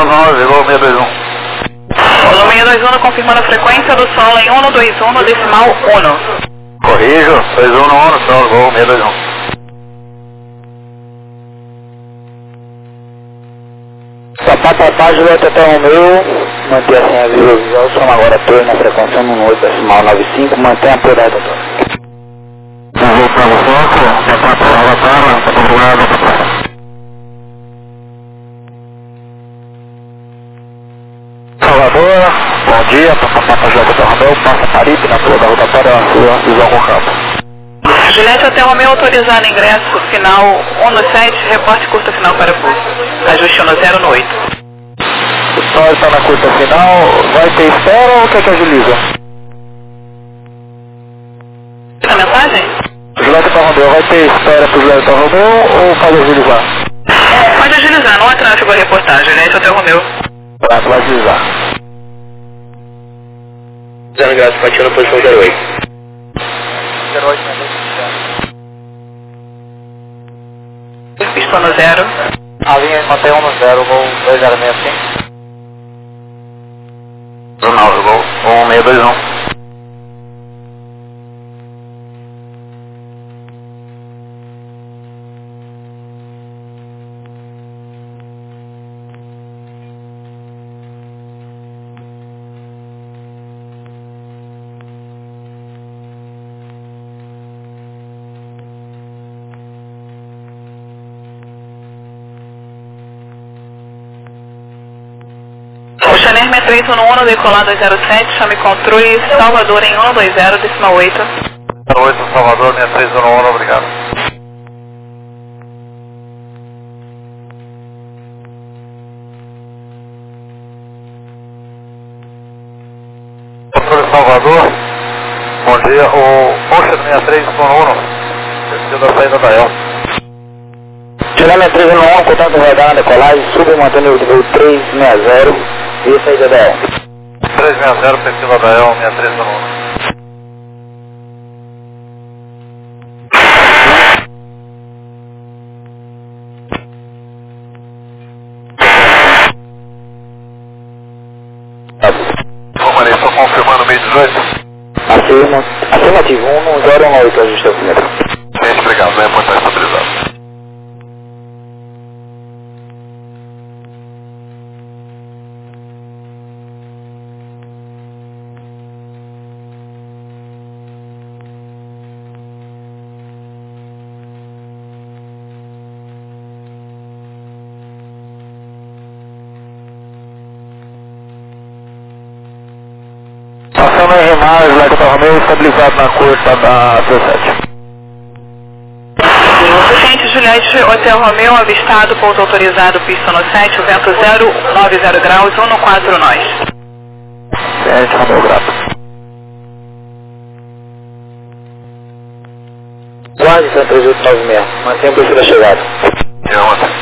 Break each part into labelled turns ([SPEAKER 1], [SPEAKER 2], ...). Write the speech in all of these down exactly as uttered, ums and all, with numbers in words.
[SPEAKER 1] nove, Gol seis dois um.
[SPEAKER 2] Gol seis dois um, confirmando a frequência do solo em um dois um, decimal um.
[SPEAKER 1] Corrijo, dois um no um, solo, Gol seis dois um.
[SPEAKER 3] Papá, papá, Julieta até Romeu, manter assim a visual, soma agora torre na frequência um oito, decimal nove cinco, mantém a prioridade da torre.
[SPEAKER 1] Eu vou para o foco, papá, papá, papá, papá, papá. Salvador, bom dia, papá, papá, Julieta até Romeu, passa Paripe na torre da rotatória, sua visão com campo.
[SPEAKER 2] Julieta até Romeu autorizado ingresso final um no sete, reporte curta final para pulso. Ajuste um no zero no oito.
[SPEAKER 3] O sol está na curta final, vai ter espera ou quer que agiliza?
[SPEAKER 2] A mensagem?
[SPEAKER 3] Julieta até Romeu, vai ter espera para o Julieta até Romeu ou pode agilizar?
[SPEAKER 2] Pode agilizar, não há tráfego a reportar. Julieta até Romeu.
[SPEAKER 3] Pronto, vai agilizar.
[SPEAKER 4] Zero ingresso, continua na posição zero oito.
[SPEAKER 3] zero oito, né?
[SPEAKER 2] Pista no zero.
[SPEAKER 3] A linha mantém um no zero, Gol dois zero seis cinco.
[SPEAKER 1] nove, Gol um seis dois um.
[SPEAKER 2] Chanel seis três um um, decolar dois zero sete, chame controle Salvador em um dois zero, decimal oito.
[SPEAKER 1] zero oito, Salvador, seis três um um, obrigado. Controle Salvador, bom dia, o Ocean seis três um um, desceu da saída da El.
[SPEAKER 3] Chanel seis três um um, contato radar na decolagem, sube mantendo o três seis zero. E a saída da E L?
[SPEAKER 1] três seis zero, perfil da E L, seis três um um. Ô Maria, estou confirmando meio dezoito?
[SPEAKER 3] Afirma, afirmativo, um no zero um oito, ajuste o primeiro.
[SPEAKER 1] Gente, obrigado, vai apontar estabilizado.
[SPEAKER 3] Passando em remar, Julieta até Romeu, estabilizado na curta da dezessete.
[SPEAKER 2] Gente, Juliette, Hotel Romeu, avistado, pouso autorizado, pista no sete, vento zero nove zero graus, um no quatro nós.
[SPEAKER 3] Gente, Romeu, grato. Guarde Santa três oito nove seis, mantenha o perfil da chegada.
[SPEAKER 1] E ontem?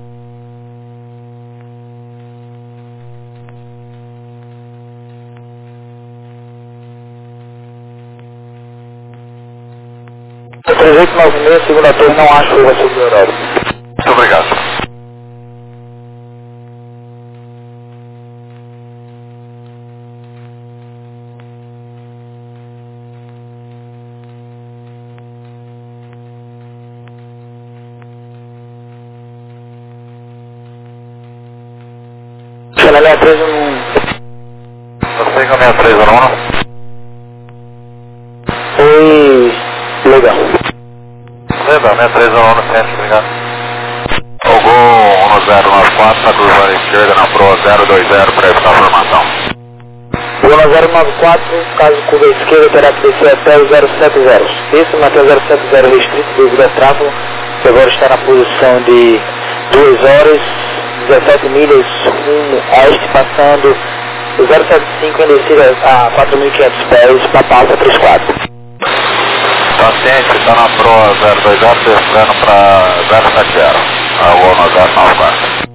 [SPEAKER 3] três oito nove seis, segunda torre, não acho que vai subir o horário.
[SPEAKER 1] Muito obrigado.
[SPEAKER 3] Chanel seis três um.
[SPEAKER 1] Você com a seis três um um?
[SPEAKER 3] Foi legal.
[SPEAKER 1] Legal, seis três um um no centro, obrigado. O Gol um zero nove quatro, na curva à esquerda, na proa zero dois zero, para evitar a formação.
[SPEAKER 3] Gol zero nove quatro, caso curva à esquerda, terá que descer até o zero sete zero. Isso, até o zero sete zero restrito devido ao tráfego, que agora está na posição de duas horas, dezessete milhas, rumo oeste, passando o zero sete cinco em descida a quatro mil e quinhentos pés, para a alta trinta e quatro.
[SPEAKER 1] Paciente está na proa zero dois zero, descendo para zero sete zero, a Gol zero nove quatro.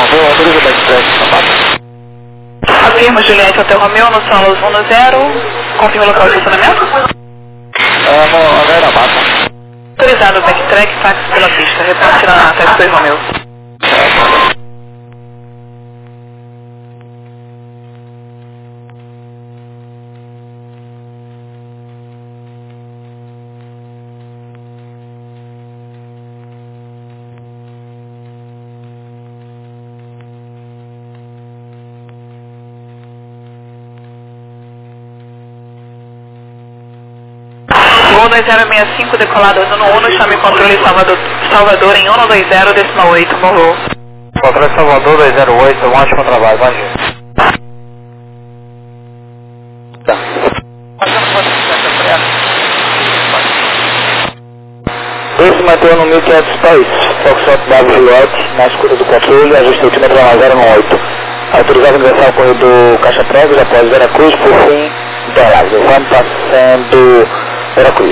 [SPEAKER 2] Afirma, Juliette, Hotel Romeu, no solo um no zero, Confirma o local de estacionamento.
[SPEAKER 3] É, no André da Mata.
[SPEAKER 2] Autorizado o backtrack, táxi pela pista. Reporte na Taxi dois Romeu. Voo dois zero seis cinco, decolado Uno Uno, chame controle Salvador, Salvador em um dois zero, decimal oito, morrou.
[SPEAKER 3] Controle Salvador dois zero oito, um ótimo trabalho, bom dia. Tá. Esse mantém no mil e quinhentos pés, Foxtrot W Juliette, na escuta do controle, ajuste altímetro zero um oito. Autorizado a ingressar ao corredor Caixa Pregos após Veracruz, por fim, Interlagos. Vamos passando Veracruz.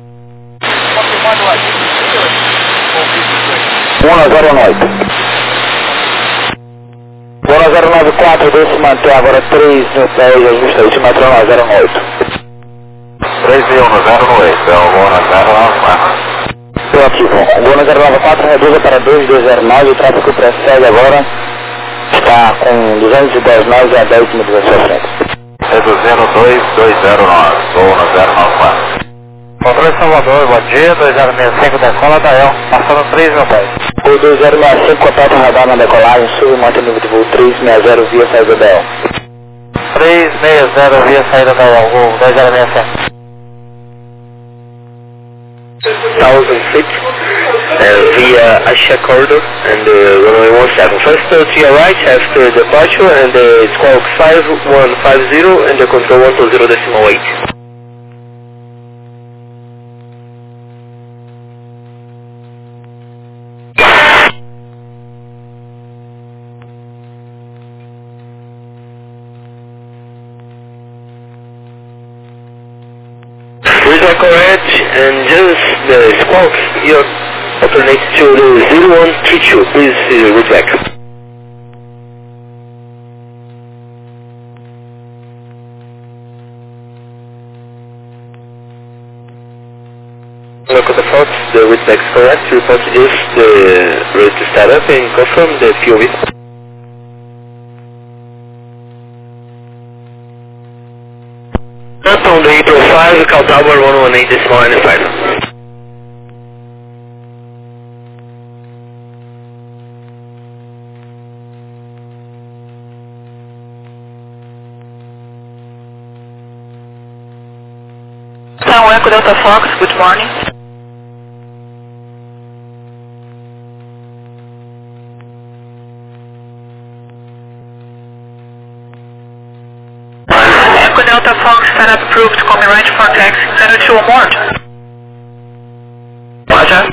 [SPEAKER 3] um zero oito. um zero nove quatro, desse mantém agora três mil pés, ajuste altímetro um zero oito.
[SPEAKER 1] três mil no zero oito, é o Gona zero nove quatro.
[SPEAKER 3] Proativo. O Gona zero nove quatro reduza para dois dois zero nove, o tráfego precede agora está com duzentos e dez nós e a dez minutos à sua frente.
[SPEAKER 1] Reduzindo dois dois zero nove, Gona zero nove quatro.
[SPEAKER 3] Controle Salvador, bom dia, dois zero seis cinco, decola Dael, passando três mil pés. O dois zero seis cinco, completa radar na decolagem, sube, mantém nível de voo três seis zero via saída da Dael. três seis zero via saída da Dael, voo dois zero seis cinco.
[SPEAKER 4] one thousand feet uh, via Asha corridor and uh, runway one seven. First uh, to your right after departure and uh, squawk five one five zero and the control one two zero decimal eight. With a correct and just the squawk, you alternate to the zero one three two. Please uh, read back. Look at the faults, the read back is correct. Report just the ready to start up and confirm the P O V. Up on the April five, Cal Tower one one eight decimal nine five.
[SPEAKER 2] São Eco Delta Fox, good morning. Eco Delta Fox, startup approved, coming right for taxi, zero two or more. Roger.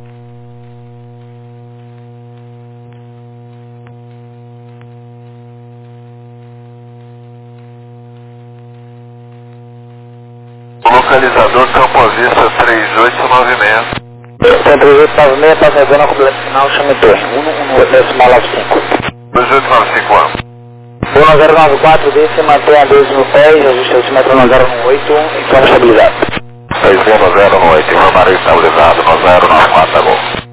[SPEAKER 1] Localizador Campo Vista três oito nove seis.
[SPEAKER 3] três oito nove seis, passageiro na complemento final, chame torre, um um decimal nove cinco.
[SPEAKER 1] dois oito nove cinco um.
[SPEAKER 3] um zero nove quatro, desse mantém a dois mil pés, ajuste altímetro no zero um oito, informe estabilizado.
[SPEAKER 1] seis zero zero oito, informar estabilizado no zero nove quatro, tá bom.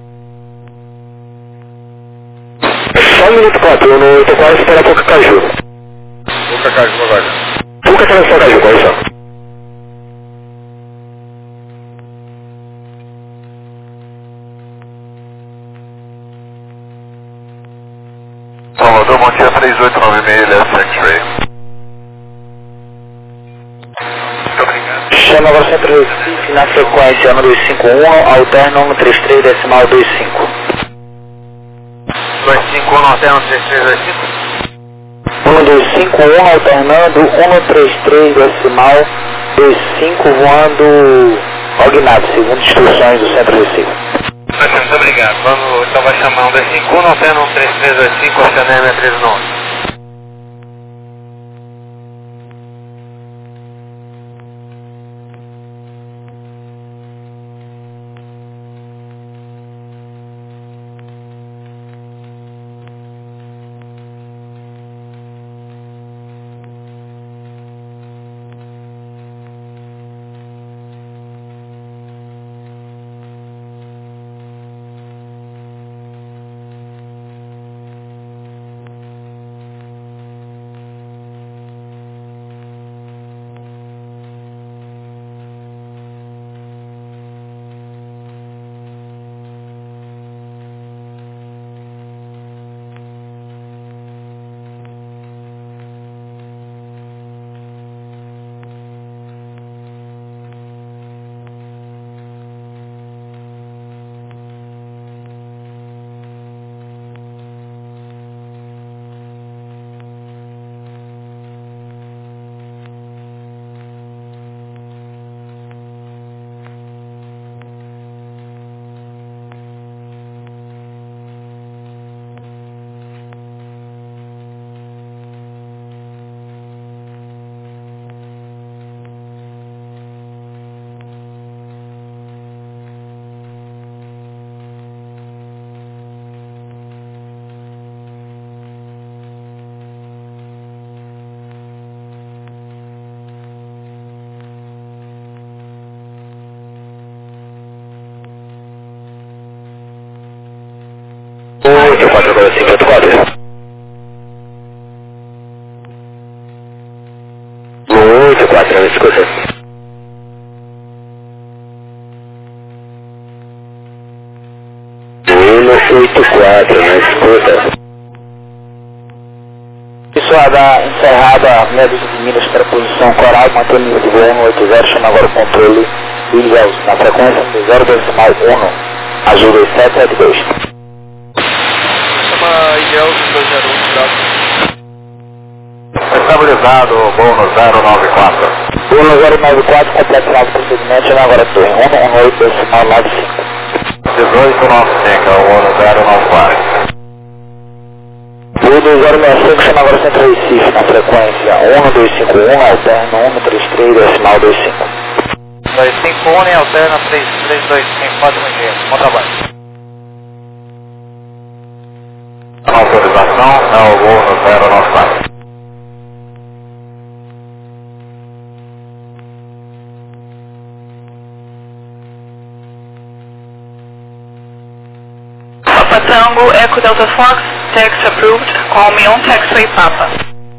[SPEAKER 3] Só um minuto quatro, no oito quatro, espera pouca caju.
[SPEAKER 1] Pouca caju agora.
[SPEAKER 3] Pouca transição caju, correção.
[SPEAKER 1] Salvador, bom dia, três oito nove seis, left X-ray. Muito obrigado.
[SPEAKER 3] Chama agora Centro Recife, na frequência ano dois cinco um, alterno um três três, decimal dois cinco.
[SPEAKER 1] dois cinco um, alterno três três dois cinco.
[SPEAKER 3] um dois cinco um, alternando um três três, decimal dois cinco, voando Ognave, segundo instruções do Centro Recife.
[SPEAKER 1] Muito obrigado. Vamos, então vai chamar um dois cinco um, alterno um três três dois cinco, alterno três nove.
[SPEAKER 4] quatro agora cinco oito quatro. um oito quatro, na escuta. um oito quatro, na escuta.
[SPEAKER 3] Pessoal, da encerrada a meia dúzia de milhas para a posição coral, mantendo o nível de voo um oito zero, chama agora o controle Williams na frequência do zero decimal um, azul dois sete sete dois.
[SPEAKER 5] Chama Ilhéus dois zero um, graças.
[SPEAKER 1] Estabilizado, voo no zero nove quatro.
[SPEAKER 3] Voo no zero nove quatro, completo final do procedimento, chama agora torre um, um oito decimal nove cinco.
[SPEAKER 1] dezoito noventa e cinco, voo no zero nove quatro.
[SPEAKER 3] Voo do zero sessenta e cinco, chama agora Centro Recife na frequência um dois cinco um, alterno um três três decimal vinte e cinco.
[SPEAKER 5] dois cinco um, alterna três três dois cinco, quatro dia. Bom trabalho.
[SPEAKER 1] A autorização é o voo no zero nove quatro.
[SPEAKER 2] Papa Tango, Echo Delta Fox, taxi approved, call me on taxiway Papa.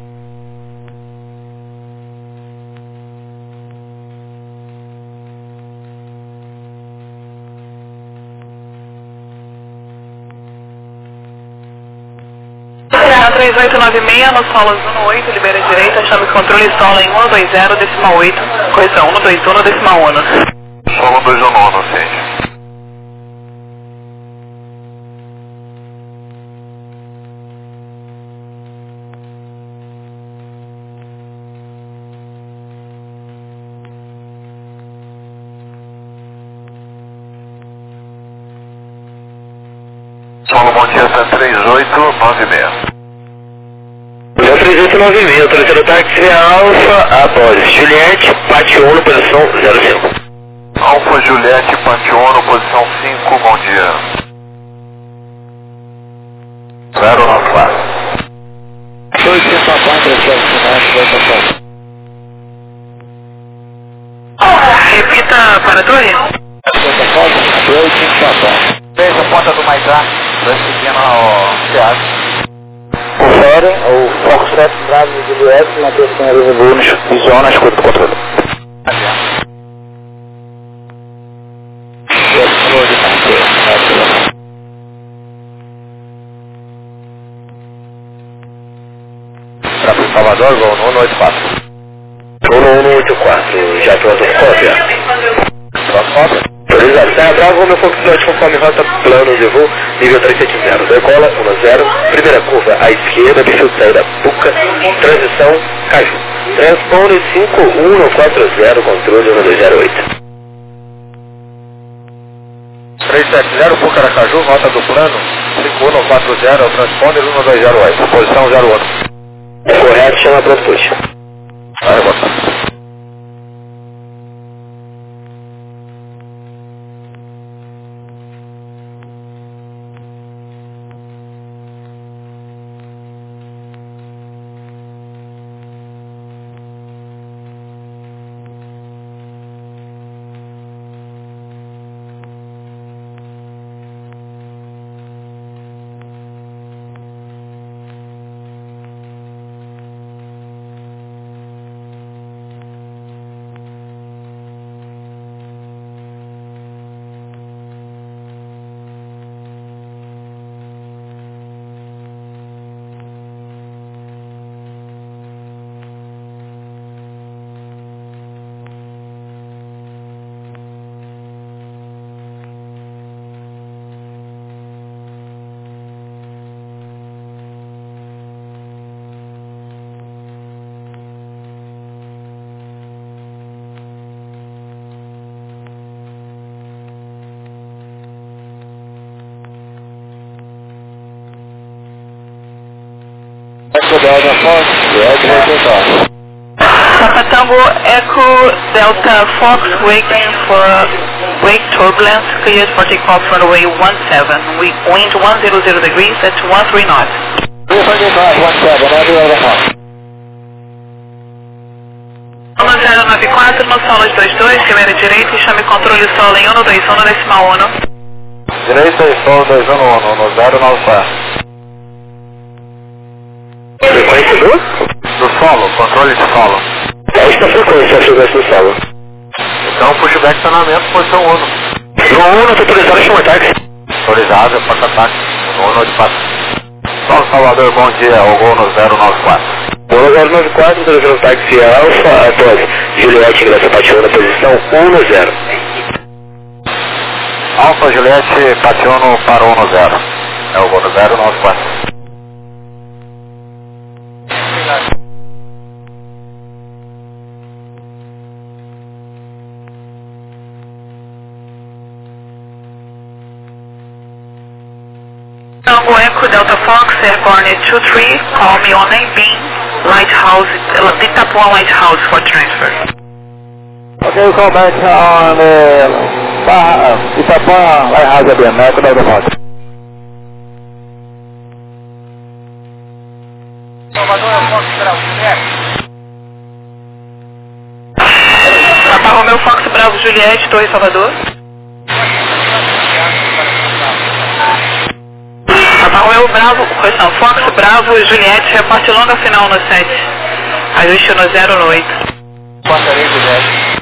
[SPEAKER 2] três oito nove seis, no solo um oito, libera direita, chame controle solo em um dois zero, decimal oito, correção um dois um, decimal um.
[SPEAKER 1] Solo dois um nove, sim. Solo Montieta três oito nove seis.
[SPEAKER 4] três oito nove seis, autorizando o táxi Alfa, após Juliette, Pátio um, posição zero cinco.
[SPEAKER 1] Alfa Juliette, Panteono, posição cinco, bom dia. zero nove quatro.
[SPEAKER 3] dois cinco quatro, dois
[SPEAKER 2] Repita para a torre.
[SPEAKER 3] dois cinco quatro.
[SPEAKER 5] Veja a ponta do Maidá, vai seguindo o teatro.
[SPEAKER 3] Confere o Fox sete Bravo Juliette, manter a senha de voo nos zona, escuta do controle.
[SPEAKER 1] Tráfego Salvador, voo no um oito quatro.
[SPEAKER 4] um um oito quatro, já pronto, cópia.
[SPEAKER 1] Cópia.
[SPEAKER 4] Autorizado, Serra Bravo, meu Foxtrot conforme rota plano de voo, nível três sete zero. Decola, um zero, primeira curva à esquerda, perfil de saída Puca, transição Caju. Transpone cinco um quatro zero, controle um dois zero oito.
[SPEAKER 1] três sete zero, Puca Aracaju, rota do plano, cinco um quatro zero, transponder um dois zero oito, posição zero um.
[SPEAKER 4] Correto, chama pronto push.
[SPEAKER 1] Vai, boa.
[SPEAKER 2] Papa Tango, Echo Delta Fox, waiting for wake turbulence, cleared for takeoff runway one seven, wind one hundred degrees at one three knots. zero nove quatro, no solo dois dois, câmera direita e chame controle solo em um dois um, decimal um.
[SPEAKER 1] Direita e solo dois um no zero nove quatro.
[SPEAKER 4] frequência do?
[SPEAKER 1] Do solo, controle de solo.
[SPEAKER 4] Esta frequência, a frequência do solo.
[SPEAKER 1] Então, pushback estacionamento, posição Uno.
[SPEAKER 4] No Uno, autorizado, chama táxi.
[SPEAKER 1] Autorizado, porta-táxi. Uno de quatro. Solo Salvador, bom dia, o gol no zero nove quatro.
[SPEAKER 4] Uno zero nove quatro, autorizado táxi Alfa, após Juliette, ingressa Pationa, posição Uno zero.
[SPEAKER 1] Alfa Juliette, Pationa para Uno zero. É o gol no zero nove quatro.
[SPEAKER 2] Tango Echo Delta Fox, Airborne two three, call me on nine beam, Lighthouse, uh, Itapuã Lighthouse for transfer.
[SPEAKER 3] Okay, call back on uh, uh, Itapuã Lighthouse again, Echo Delta Fox.
[SPEAKER 5] Salvador, é o Fox Bravo, Juliette.
[SPEAKER 2] Papa Romeu Fox Bravo Juliette, Torre Salvador. Papa Romeu Bravo, correção, Fox Bravo Juliette, reporte longa final no sete. Ajuste no zero no oito.
[SPEAKER 5] Portaria, Juliette.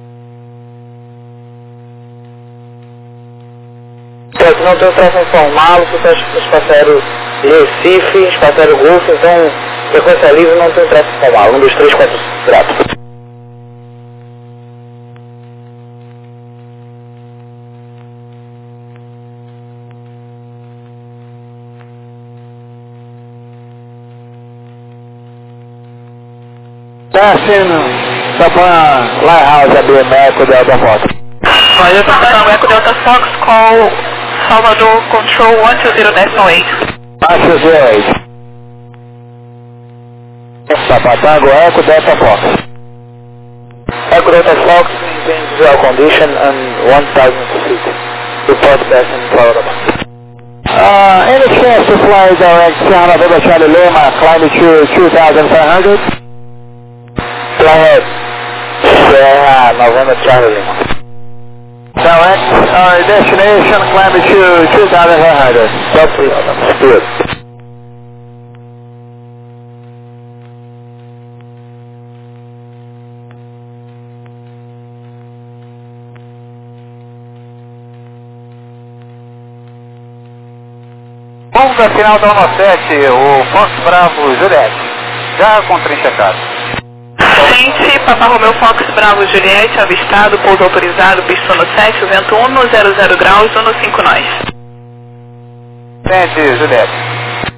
[SPEAKER 3] Então, não tem o traço informal, o espaçaram Recife, espaçaram Golf, então frequência livre não tem traço informal. Um, dois, três, quatro, quatro. Passing Itapuã Lighthouse A B M Echo Delta Fox.
[SPEAKER 2] Roger, Papa Echo Delta Fox, call Salvador Control one two zero decimal eight.
[SPEAKER 3] one two zero eight. Papa Tango Echo Delta Fox. Echo Delta Fox maintains visual condition and one thousand feet. Report passing Florida. Uh, any chance to fly direct Sierra November Charlie Lima, climb to two thousand five hundred? Fly ahead. Sierra November Charlie Lima. Direct our destination, climb to two thousand five hundred. Stop please. Good.
[SPEAKER 5] Ponta final da Uno sete, o Fox Bravo Juliette. Já com trem checado.
[SPEAKER 2] Gente, Papa Romeu Fox Bravo Juliette, avistado, pouso autorizado, pista no sete, vento um, zero zero graus, um cinco nós.
[SPEAKER 5] Frente, Juliette.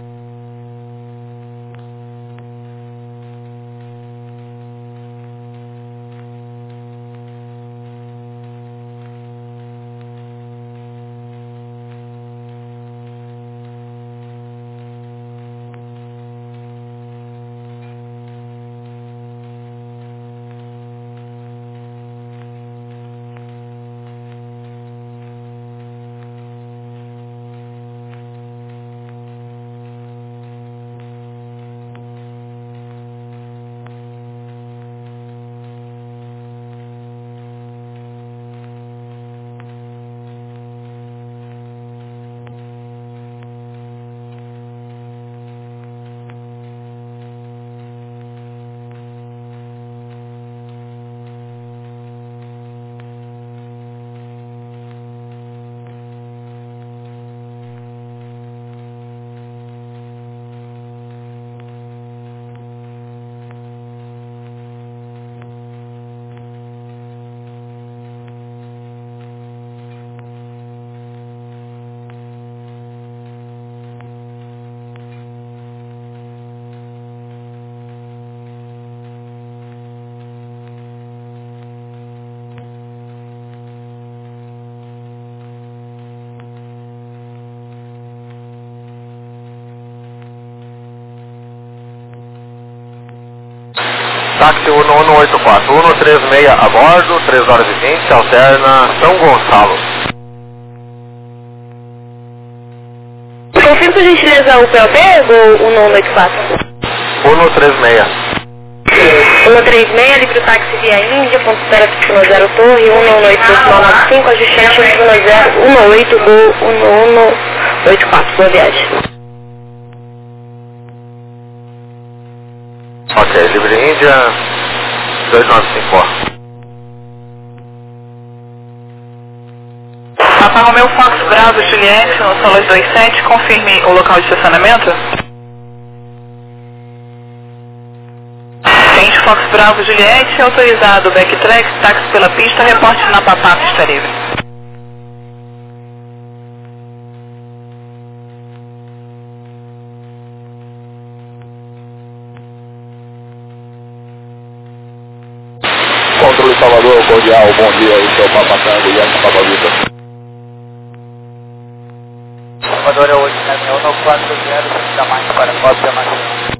[SPEAKER 1] Táxi Uno um oito quatro, um três seis a bordo, três horas e vinte, alterna São Gonçalo.
[SPEAKER 6] Confirma por gentileza o P O B, Gol um um oito quatro.
[SPEAKER 1] um três seis.
[SPEAKER 6] um três seis, livre o táxi via Índia, ponto zero um zero Torre, um um oito dois nove cinco, ajustante um oito, Gol um um oito quatro, boa viagem.
[SPEAKER 1] Ok, livre Índia, dois nove cinco.
[SPEAKER 2] Papa Romeu Fox Bravo Juliette, no Solas dois sete, confirme o local de estacionamento. Gente, Fox Bravo Juliette, autorizado backtrack, táxi pela pista, reporte na Papá, pista livre.
[SPEAKER 1] Controle Salvador, cordial, bom dia, o seu Papa Tango, Yankee Papa Vitor.
[SPEAKER 5] Salvador é oito sete um quatro zero, da mais para cópia máxima.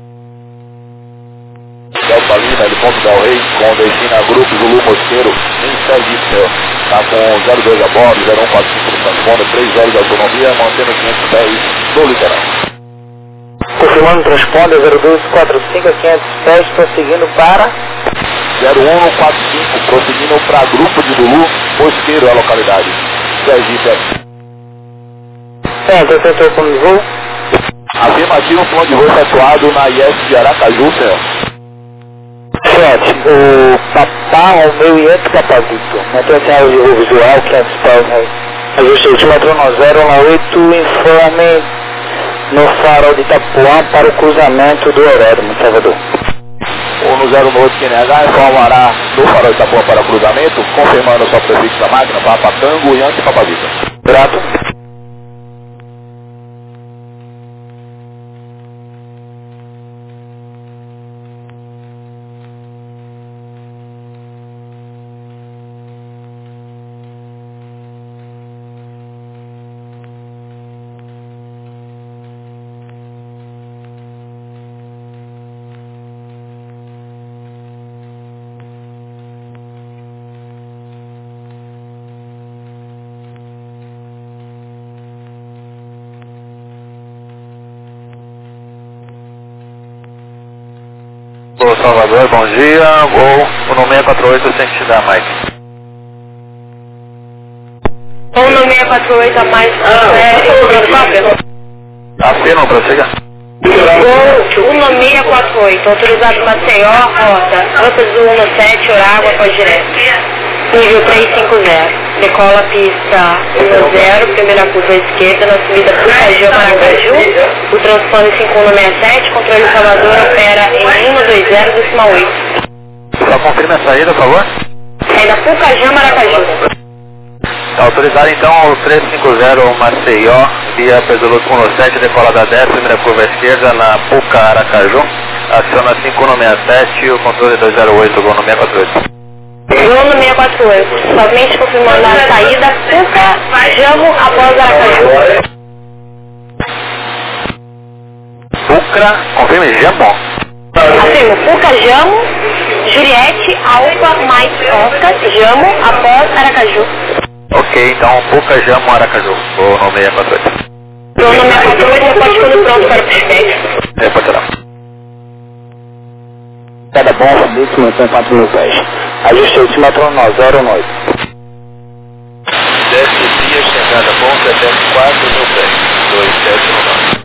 [SPEAKER 1] Delta Lima, de Ponto Del Rey, com destino a Grupo Zulu Mosqueiro, em serviço. Está com zero dois a bordo, zero um quatro cinco no transponder, três horas de autonomia, mantendo quinhentos pés no litoral.
[SPEAKER 3] Confirmando o transponder zero dois quatro cinco a quinhentos pés, prosseguindo para
[SPEAKER 1] zero um quatro cinco, prosseguindo para Grupo de Zulu Mosqueiro, a localidade. Sergipe.
[SPEAKER 3] Centro, acertou com o voo.
[SPEAKER 1] Afirmativo, plano de voo efetuado na I S de Aracaju, senhor.
[SPEAKER 3] Sete, o Papá Romeu e Yankee Papa Vitor. Mantém a sinal de voo visual, quinhentos pés, né? Ajuste altimetro um zero um oito, informe no farol de Itapuã para o cruzamento do aeródromo, Salvador.
[SPEAKER 1] O no zero oito Q N H informará no farol de Itapuã para o cruzamento, confirmando o seu prefixo da máquina, Papa Tango e Yankee Papa Vitor.
[SPEAKER 3] Grato.
[SPEAKER 1] Ô Salvador, bom dia, vou o no seis quatro oito sem te dar, Mike.
[SPEAKER 6] Ou no seis quatro oito a mais, é, cobrando cópia?
[SPEAKER 1] Afirma, prossiga.
[SPEAKER 6] Ou o no seis quatro oito, autorizado Maceió, rota, Rampa Azul um sete, Orágua, pode direto. Nível trezentos e cinquenta. Decola pista um zero, primeira curva à esquerda, na subida Pucajã, Maracaju. O transponder cinco um seis sete, controle Salvador opera em um dois zero, decimal oito.
[SPEAKER 1] Só confirma a saída, por favor.
[SPEAKER 6] É da Pucajã, Maracaju.
[SPEAKER 1] Tá autorizado então o trezentos e cinquenta Maceió, via Pesolusco um sete, decola da dez, primeira curva à esquerda, na Puca, Aracaju. Aciona cinco um seis sete, o controle dois zero oito, voo no seis quatro oito.
[SPEAKER 6] Voo no seis quatro oito, somente confirmando a saída Puca, Jamo, após Aracaju.
[SPEAKER 1] Pucra, confirme, Jamo.
[SPEAKER 6] Afirmo, Puca, Jamo, Juliette, Alfa, Mike, Oscar, Jamo, após Aracaju.
[SPEAKER 1] Ok, então Puca, Jamo, Aracaju, voo no seis quatro oito.
[SPEAKER 6] Voo no seis quatro oito, pode quando pronto para o feedback.
[SPEAKER 1] Reportará.
[SPEAKER 3] Cada bom, Fabrício, mantém quatro mil pés. Ajuste altimetro um zero um oito.
[SPEAKER 1] Desce via, chegada bom, setenta e quatro mil pés, dois sete um nove.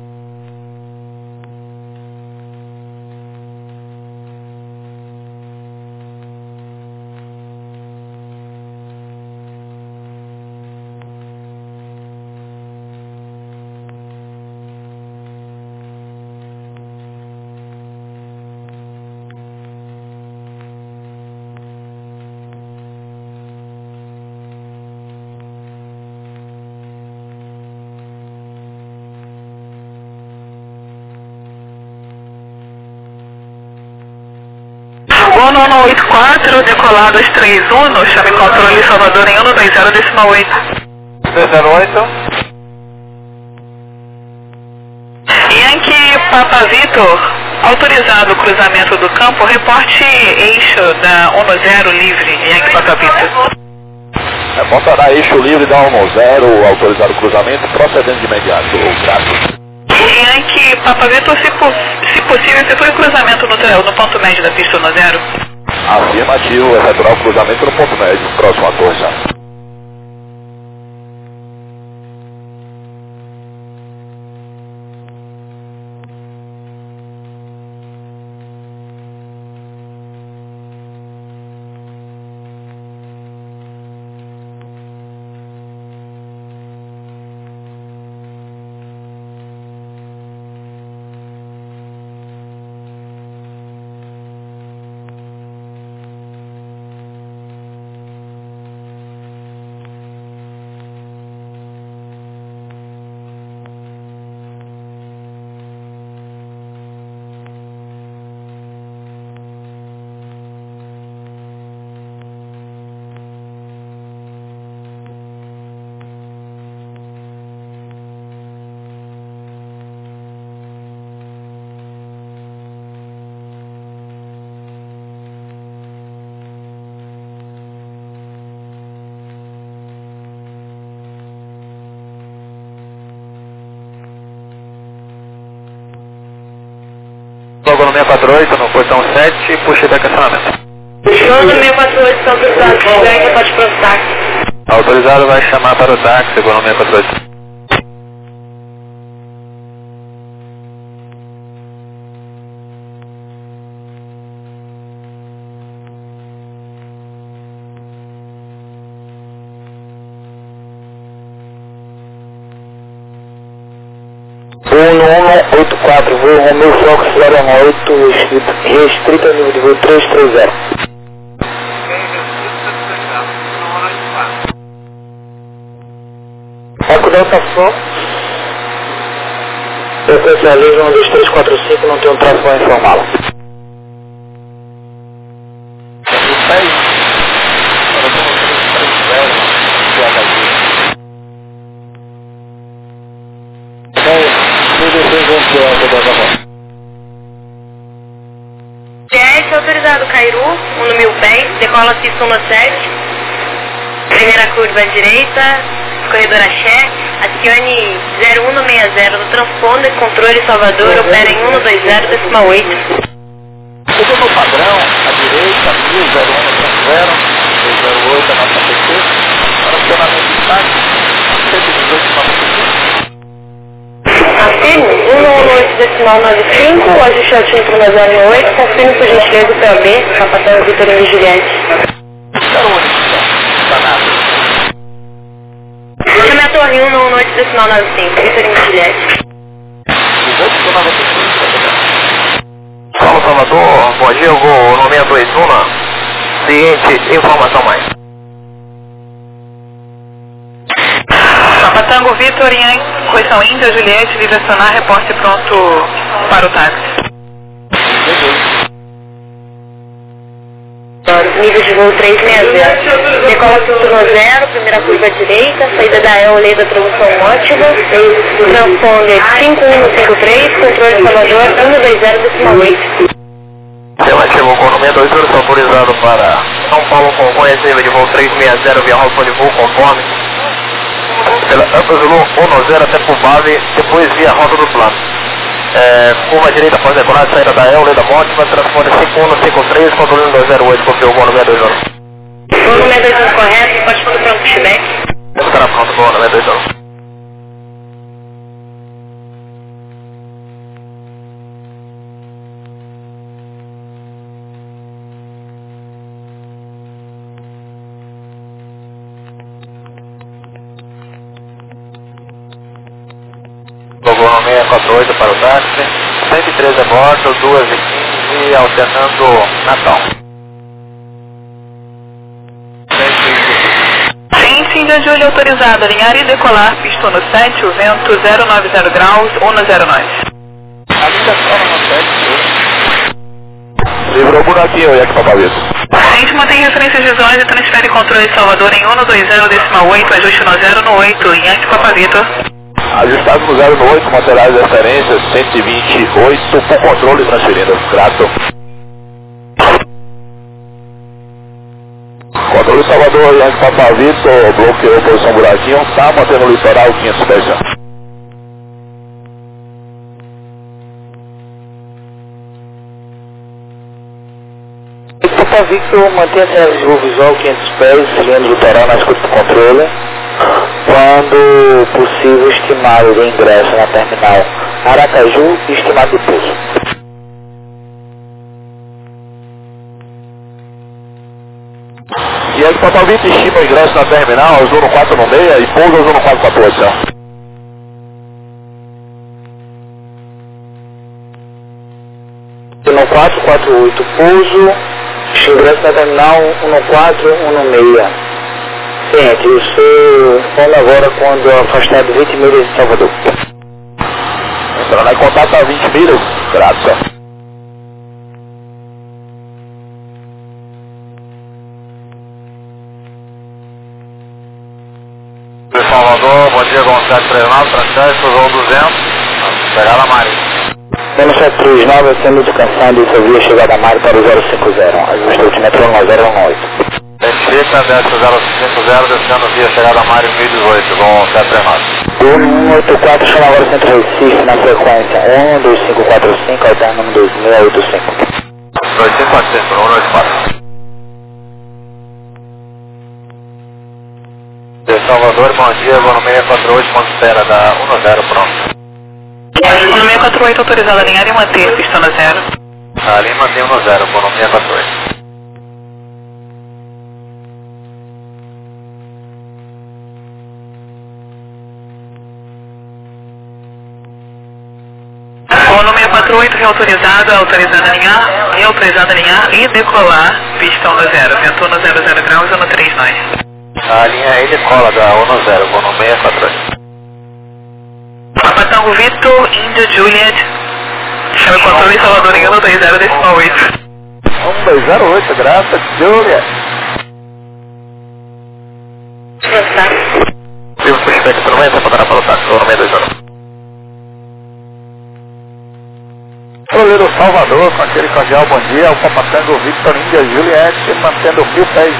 [SPEAKER 2] Voo no oito quatro, decolado às três um, chame controle Salvador em um dois zero, decimal oito.
[SPEAKER 1] dois zero oito.
[SPEAKER 2] Yankee Papa Vitor, autorizado o cruzamento do campo, reporte eixo da um zero livre, Yankee Papa Vitor.
[SPEAKER 1] Reportará eixo livre da um zero, autorizado o cruzamento, procedendo de imediato, grato.
[SPEAKER 2] Yankee Papa Vitor, se, po se possível, efetue o cruzamento no, no ponto médio da pista um zero.
[SPEAKER 1] Afirmativo, efetuar o cruzamento no ponto médio, próximo à torre já. no seis quatro oito, no portão sete, puxa de acionamento.
[SPEAKER 6] Segundo seis quatro oito, está autorizado, chega, pode ir para o táxi.
[SPEAKER 1] Autorizado, vai chamar para o táxi, segundo seis quatro oito.
[SPEAKER 3] Uno uno oito quatro, voo Romeo Fox zero um oito, restrito ao nível de voo três três zero. Eco Delta Fox, frequência livre um dois três quatro cinco, não tem um tráfego a informá-lo.
[SPEAKER 6] G S autorizado Cairu, um mil pés, decola pista um sete, primeira curva à direita, corredor Axé, acione zero um seis zero no transponder, controle Salvador, opera em um dois zero decimal oito.
[SPEAKER 5] Segundo o padrão, à direita, mil, zero um zero, dois zero oito, a nossa P C, acionamento de táxi, cento e dezoito, noventa e cinco.
[SPEAKER 6] Afirme, um um oito decimal nove cinco, ajuste altímetro na zero oito, confirme por gentileza o P O B, capataz Vitor e Juliette. Chame a torre um um oito decimal nove cinco, Vitor e Juliette.
[SPEAKER 1] Paulo Salvador, bom dia, eu vou no seis dois um. Seguinte, informação mais.
[SPEAKER 2] Papatango Vitor em correção Índia, Juliette, livre acionar, reporte pronto para o táxi.
[SPEAKER 6] Nível de voo três seis zero. Decola turno zero, primeira curva à direita, saída da E O L E da tradução ótima, transponder cinco um cinco três, controle Salvador um dois zero decimal oito.
[SPEAKER 1] Relativo com o seis dois um, autorizado para São Paulo com conhecimento de voo três seis zero via rota de voo conforme pela Upper Zulu um zero até Pubave, depois via rota do plano. É, curva à direita após decolar, saída da E O L E da Mótima, transponder cinco um cinco três, controle um dois zero oito, confirmou no seis dois um.
[SPEAKER 6] Voo no seis dois um correto, pode pôr para o pushback.
[SPEAKER 1] Estará pronto, bom, no seis dois um. Logou no seis quatro oito para o táxi, cento e treze a bordo, duas e quinze, alternando Natal.
[SPEAKER 2] Ciência Índia Júlia autorizada, alinhar e decolar, pista no sete, o vento zero nove zero graus, um zero nove.
[SPEAKER 1] Livrou o buraquinho, Iac Papavito.
[SPEAKER 2] A gente mantém referências visuais e transfere controle de Salvador em um dois zero decimal oito, ajuste no zero no oito, Iac Papavito.
[SPEAKER 1] Ajustado no zero no oito, materiais de referência cento e vinte e oito, por controle transferindo. Grato. Controle Salvador, Iac Papavito, bloqueou posição buraquinho, tá mantendo o litoral quinhentos pés.
[SPEAKER 3] Papavito mantém a visual quinhentos pés, cilindro litoral na escuta do controle. Quando possível, estimado de ingresso na terminal Aracaju e estimado de pouso.
[SPEAKER 1] E aí, Papavito estima o ingresso na terminal, Zona quatro no seis e pouso Zona quatro quatro oito.
[SPEAKER 3] Zona quatro quatro oito, pouso, ingresso na terminal um quatro um seis. Gente, eu sou fome agora quando afastado vinte milhas de Salvador.
[SPEAKER 1] Entrando em contato a vinte milhas, graças. Salvador, bom dia, Gonçalves três nove, transfere, voo duzentos, pegar a Mari.
[SPEAKER 3] Menos sete três nove, sendo de canção de serviço chegada a Mari para o zero cinco zero, ajuste altimetro um zero um oito.
[SPEAKER 1] Identifique Delta desce zero cinco zero, descendo via chegada Mário mil e dezoito, com sete três nove.
[SPEAKER 3] um oito quatro, chama agora Centro Recife na frequência um dois cinco quatro cinco, alterno número dois seis oito cinco.
[SPEAKER 1] dois cinco quatro cinco, um oito quatro. De Salvador, bom dia, vou no seis quatro oito, ponto espera da um zero, pronto.
[SPEAKER 2] No seis quatro oito, autorizado a alinhar e manter pista no zero.
[SPEAKER 1] Ali mantém um zero, vou no seis quatro oito.
[SPEAKER 2] Vou no seis quatro oito, reautorizado, autorizado a alinhar, reautorizado a alinhar e decolar pista no zero. Ventou no zero zero graus ou no três nós.
[SPEAKER 1] A linha aí decola da um zero, vou no seis quatro oito.
[SPEAKER 2] Papa Tango Vitor, Índio Juliet, chave controle Salvador em um dois zero decimal oito.
[SPEAKER 5] um dois zero oito, graças, Julia.
[SPEAKER 1] Vivo pushback por noventa, para para o táxi, vou no seis dois zero.
[SPEAKER 5] Goleiro Salvador, com aquele cordial bom dia, o Papa Tango Victor Índia Juliette, mantendo mil pés.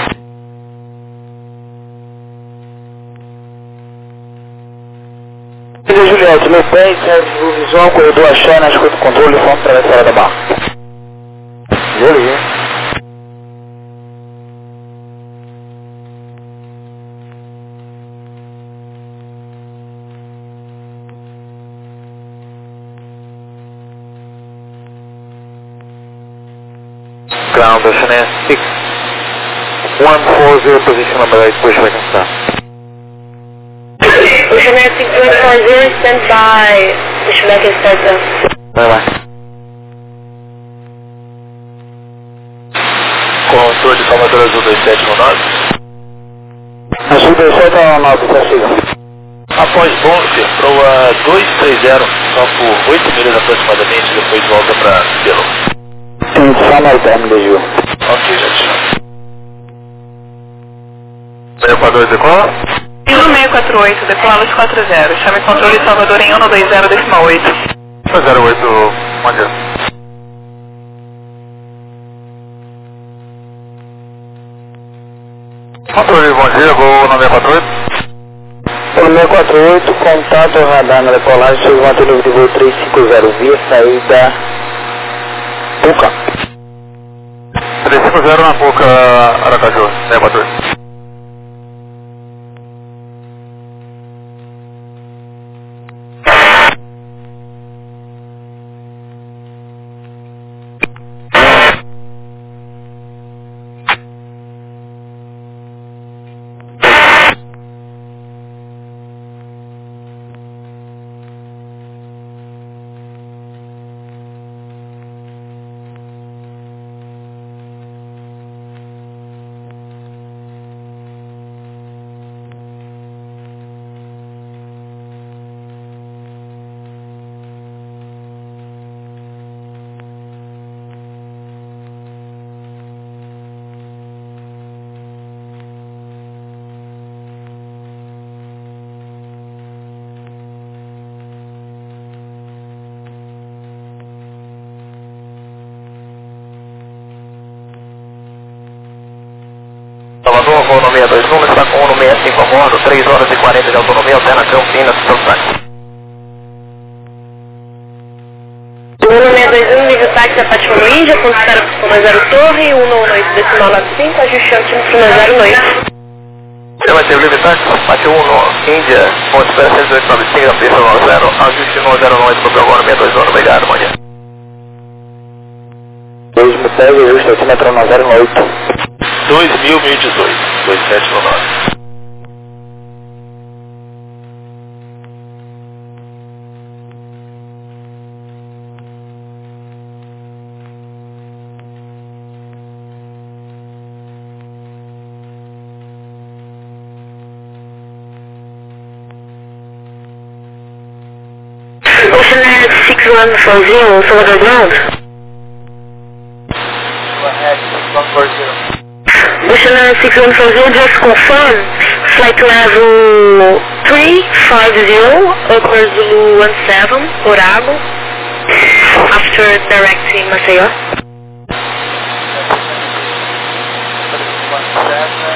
[SPEAKER 3] Índia Juliette, mil pés, serve visual, corredor achar na escuta controle, fomos atravessar da barra.
[SPEAKER 5] Juliette.
[SPEAKER 1] Ground, ocean air six one four zero, position number eight, pushback and start.
[SPEAKER 6] Ocean Air six one four zero, stand by. Pushback and start up.
[SPEAKER 1] Vai lá. Controle de Salvador Azul dois sete um nove.
[SPEAKER 3] Azul dois sete um nove, prossiga.
[SPEAKER 1] Após Bonte, proa dois três zero, só por oito milhas aproximadamente, depois volta para Cielo.
[SPEAKER 3] Sim, só no alterno de Gil.
[SPEAKER 1] Ok, já te seis quatro oito decola?
[SPEAKER 2] E no seis quatro oito, decola os quatro zero, chave controle Salvador em um dois zero decimal oito.
[SPEAKER 1] zero oito, bom dia. Controle, bom dia, vou no seis quatro oito.
[SPEAKER 3] Pelo seis quatro oito, contato radar na decolagem, chegou a nível de voo três cinco zero, via saída Puca.
[SPEAKER 1] três cinco zero na Puca, Aracaju, seis quatro oito. Salvador, voo no seis dois um, está com um no seis cinco a bordo, três horas e quarenta de autonomia, alterna Campinas, Santana.
[SPEAKER 6] um seis dois um, nível táxi da Fátima Índia, ponto zero ponto zero Torre, um nove oito decimal nove cinco, ajuste altímetro no zero oito.
[SPEAKER 1] Você vai ter o livre táxi, bate um no Índia, ponto espera seis oito nove cinco, pista no zero, ajuste no zero oito, para agora seis dois um, obrigado, bom dia.
[SPEAKER 3] dois mil pés, ajuste altímetro no zero oito.
[SPEAKER 1] dois mil, mil e dezoito, dois sete um nove.
[SPEAKER 6] Ocean Air six one four zero, Salvador Ground. Ocean Air six one four zero, just confirm, flight level three five zero, Upper Zulu one seven, Orago, after directing Maceió.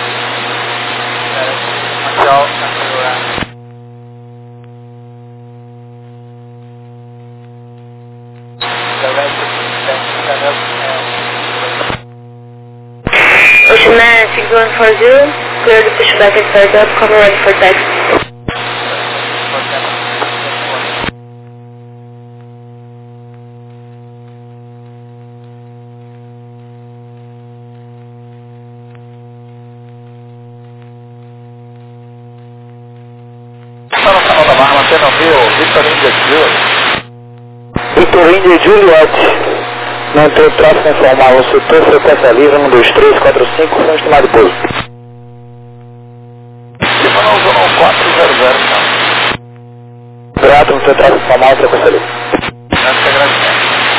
[SPEAKER 6] one four zero, clear the pushback and start up, come ready for taxi.
[SPEAKER 5] Está no canal da barra, mantendo o meu, Victor India Juliet.
[SPEAKER 3] Victor India Juliet. Não tem tráfego informal no setor, frequência livre, um dois três quatro cinco, foi estimado de pouso.
[SPEAKER 5] Cima não usou no quatro zero zero, então.
[SPEAKER 3] Grato, não tem tráfego informal, frequência livre.
[SPEAKER 5] Essa é grande.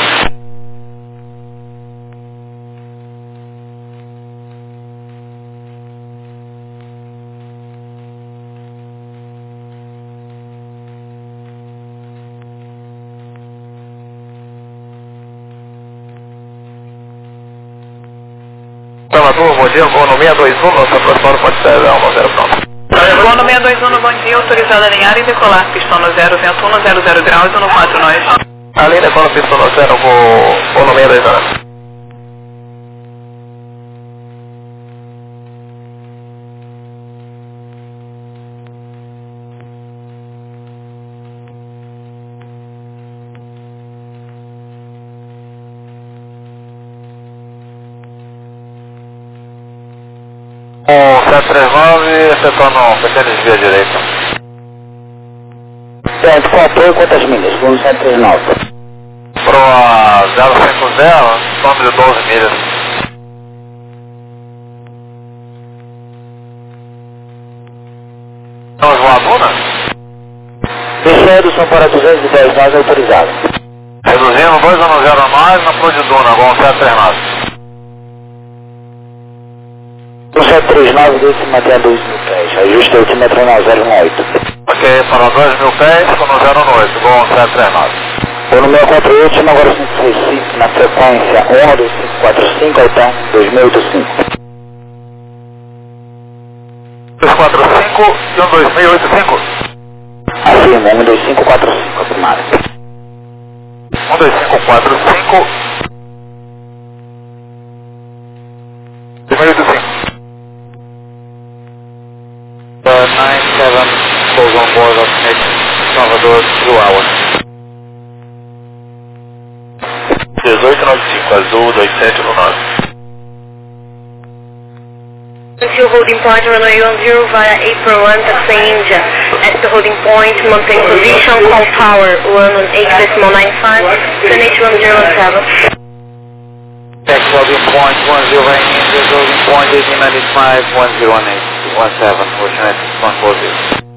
[SPEAKER 1] Bom dia, voo no seis dois um, nossa próxima pode ser um zero pronto.
[SPEAKER 2] Voo no seis dois um, bom dia, autorizado a alinhar e decolar, pistão no zero, vento um, zero zero graus, um no quatro nós.
[SPEAKER 1] Ali decola pistão no zero, voo, voo no seis dois um. O sete três nove, efetuando um pequeno desvio à direita.
[SPEAKER 3] Certo, com apoio, quantas milhas? Voo sete três nove.
[SPEAKER 1] Pro a zero cinco zero, número de doze milhas. Estamos voando Duna?
[SPEAKER 3] Descendo, são para duzentos e dez nós autorizado.
[SPEAKER 1] Reduzindo dois um zero nove na Pro de Duna, voo sete três nove.
[SPEAKER 3] um sete três nove, desse mantém a dois mil pés. Ajuste a altímetro na zero um oito.
[SPEAKER 1] Ok, para dois mil pés, com zero um oito, voo sete três nove.
[SPEAKER 3] Vou no seis quatro oito, chama agora cinco seis cinco, na frequência um dois cinco quatro cinco, então dois mil e oitenta e cinco.
[SPEAKER 1] dois quatro cinco e um dois mil e oitenta e cinco.
[SPEAKER 3] Afirma, um dois cinco quatro cinco, a primária.
[SPEAKER 1] um dois cinco quatro cinco. dois mil e oitenta e cinco. Uh, nine seven goes on board of next Salvador two hours. dezoito noventa e cinco, azul dois sete um nove.
[SPEAKER 6] Until holding point runway one zero via April one, taxi India. At the holding point, maintain position, call tower one on eight decimal nine five, N H one zero one seven.
[SPEAKER 1] Tax logging point one zero in India, logging point eighteen ninety-five, one zero one eight one seven, Ocean one four zero.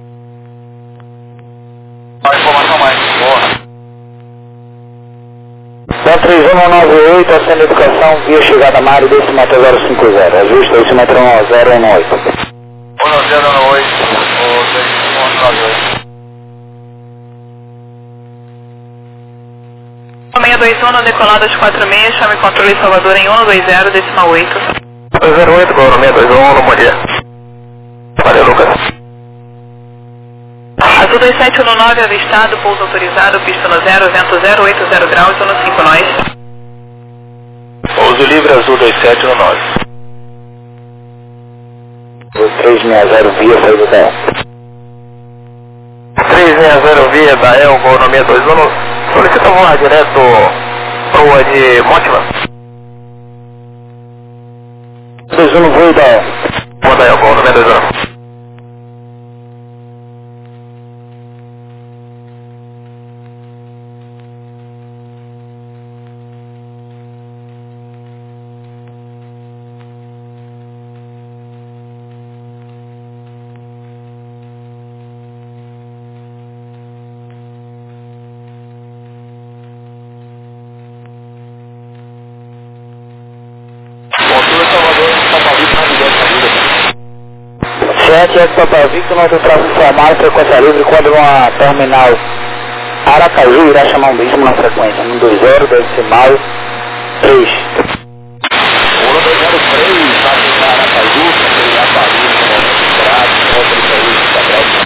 [SPEAKER 1] Mais informação mais, boa.
[SPEAKER 3] Da três um nove oito, acende educação, via chegada Mário, decimata zero cinco zero. Ajuste a decimata zero um oito.
[SPEAKER 1] um zero um oito, o dois um nove oito.
[SPEAKER 2] seis dois um, no decolado às quatro e seis, chame controle Salvador em um dois zero, decimal oito.
[SPEAKER 1] um zero oito, coro seis dois um, bom dia. Valeu, Lucas.
[SPEAKER 2] Azul dois sete um nove, avistado, pouso autorizado, pista no zero, vento zero oito zero graus, um no cinco nós.
[SPEAKER 1] Pouso livre, azul dois sete um nove.
[SPEAKER 3] três seis zero via, saída da E.
[SPEAKER 1] três seis zero via da E, o gol no seis dois um. Solicita voar direto pro de Monteland.
[SPEAKER 3] dois um voo da E.
[SPEAKER 1] Manda aí o gol no seis dois um.
[SPEAKER 3] sete é Papa Victor, não tem tráfego informal, frequência livre, quando uma terminal Aracaju irá chamar um mesmo na frequência, um dois zero, decimal três.
[SPEAKER 5] um dois zero três, vai chegar Aracaju, para chegar a Paris, no momento esperado, outra de saúde, está breve.